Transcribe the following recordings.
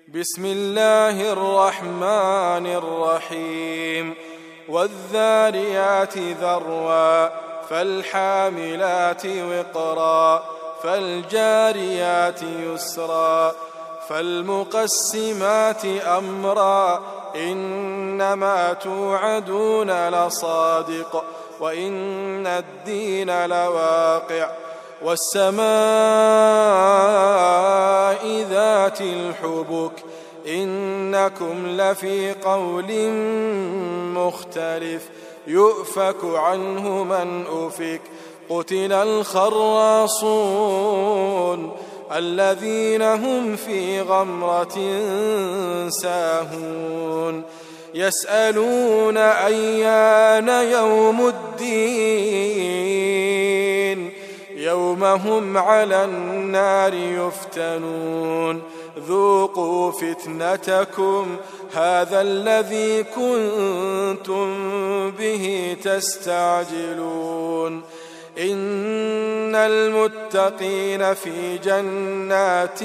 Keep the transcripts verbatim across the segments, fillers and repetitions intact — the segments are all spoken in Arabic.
بسم الله الرحمن الرحيم والذاريات ذروا فالحاملات وقرا فالجاريات يسرا فالمقسمات أمرا إنما توعدون لصادق وإن الدين لواقع والسماء ذات الحبك إنكم لفي قول مختلف يؤفك عنه من أفك قتل الخراصون الذين هم في غمرة ساهون يسألون أيان يوم الدين يوم هم على النار يفتنون ذوقوا فتنتكم هذا الذي كنتم به تستعجلون إن المتقين في جنات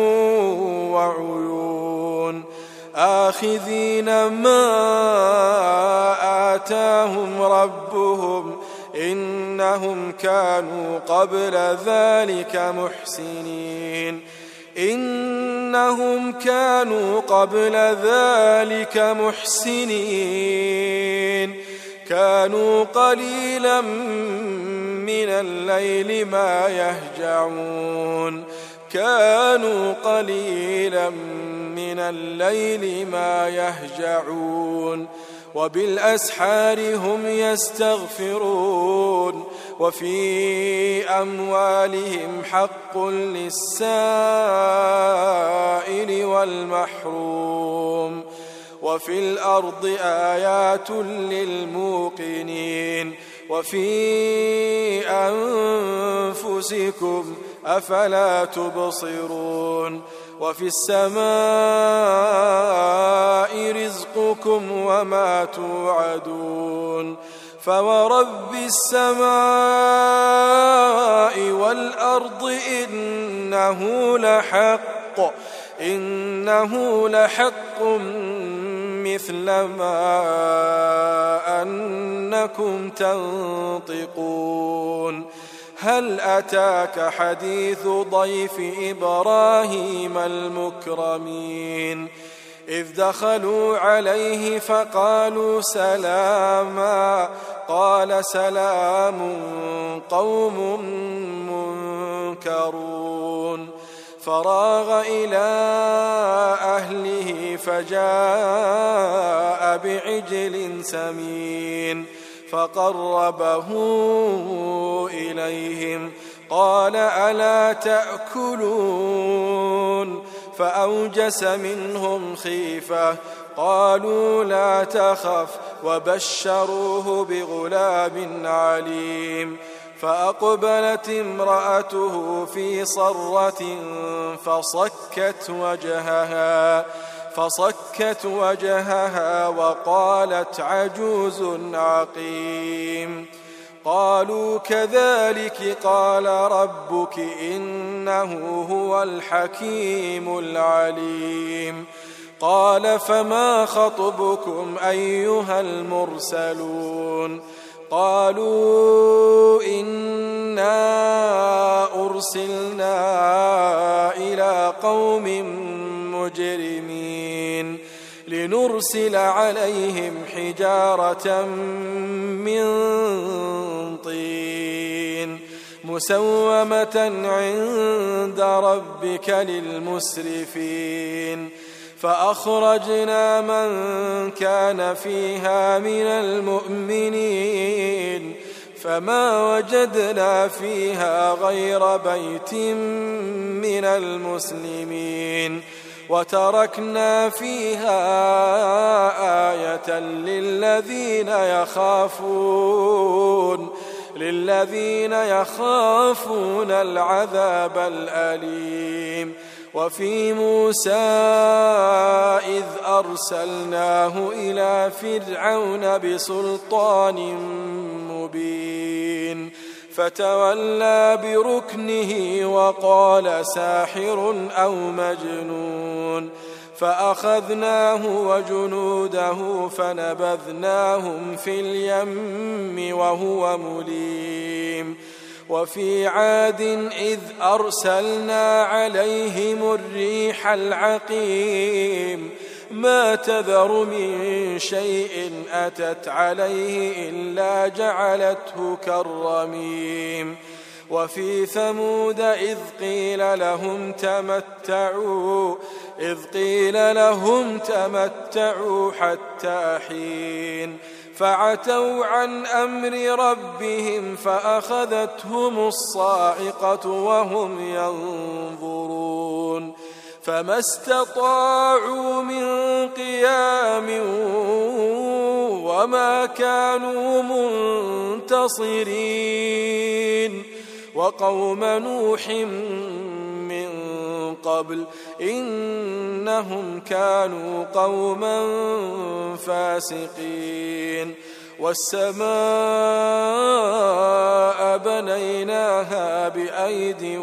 وعيون آخذين ما آتاهم ربهم إنهم كانوا قبل ذلك محسنين إنهم كانوا قبل ذلك محسنين كانوا قليلا من الليل ما يهجعون كانوا قليلا من الليل ما يهجعون وبالأسحار هم يستغفرون وفي أموالهم حق للسائل والمحروم وفي الأرض آيات للموقنين وفي أنفسكم أفلا تبصرون وفي السماء رزقكم وما توعدون فورب السماء والأرض إنه لحق إنه لحق مثل ما أنكم تنطقون هل أتاك حديث ضيف إبراهيم المكرمين إذ دخلوا عليه فقالوا سلاما قال سلام قوم منكرون فراغ إلى أهله فجاء بعجل سمين فقربه إليهم قال ألا تأكلون فأوجس منهم خيفة قالوا لا تخف وبشروه بغلام عليم فأقبلت امرأته في صرة فصكت وجهها فصكت وجهها وقالت عجوز عقيم قالوا كذلك قال ربك إنه هو الحكيم العليم قال فما خطبكم أيها المرسلون قالوا إنا أرسلنا إلى قوم مجرمين لنرسل عليهم حجارة من طين مسومة عند ربك للمسرفين فأخرجنا من كان فيها من المؤمنين فما وجدنا فيها غير بيت من المسلمين وتركنا فيها آية للذين يخافون للذين يخافون العذاب الأليم وفي موسى إذ أرسلناه إلى فرعون بسلطان مبين فتولى بركنه وقال ساحر أو مجنون فأخذناه وجنوده فنبذناهم في اليم وهو مليم وفي عاد إذ أرسلنا عليهم الريح العقيم ما تذر من شيء أتت عليه إلا جعلته كالرميم وفي ثمود إذ قيل لهم تمتعوا إذ قيل لهم تمتعوا حتى حين فعتوا عن أمر ربهم فأخذتهم الصاعقة وهم ينظرون فما استطاعوا من قيام وما كانوا منتصرين وقوم نوح من قبل إنهم كانوا قوما فاسقين والسماء بنيناها بأيد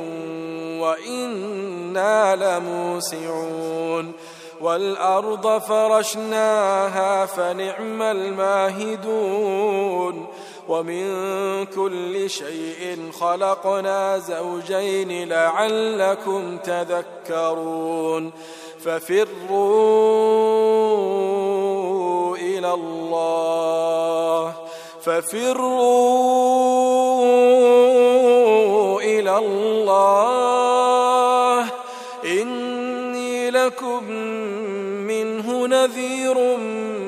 وإنا لموسعون والأرض فرشناها فنعم الماهدون ومن كل شيء خلقنا زوجين لعلكم تذكرون ففروا إلى الله ففروا إلى الله إني لكم منه نذير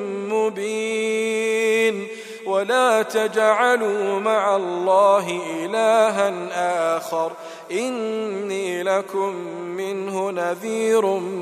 مبين ولا تجعلوا مع الله إلها آخر إني لكم منه نذير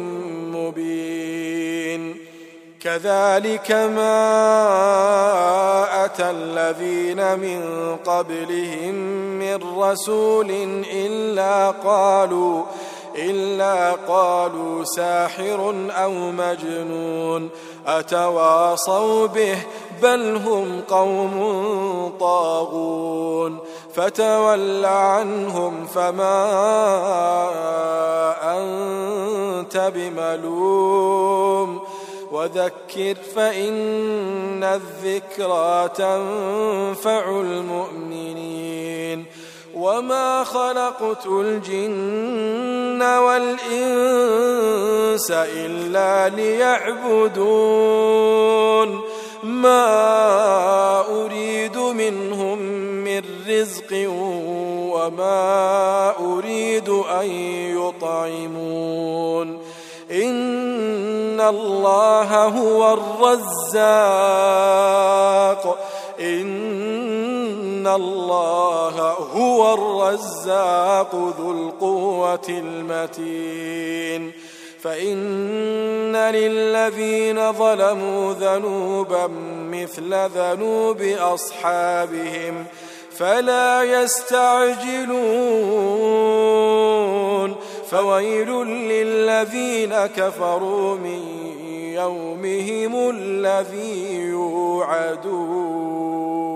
مبين كذلك ما أتى الذين من قبلهم من رسول إلا قالوا إلا قالوا ساحر أو مجنون أتواصوا به بل هم قوم طاغون فتول عنهم فما أنت بملوم وذكر فإن الذكرى تنفع المؤمنين وما خلقت الجن والإنس إلا ليعبدون ما أريد منهم من رزق وما أريد أن يطعمون إن الله هو الرزاق إن الله هو الرزاق ذو القوة المتين فإن للذين ظلموا ذنوبا مثل ذنوب أصحابهم فلا يستعجلون فويل للذين كفروا من يومهم الذي يوعدون.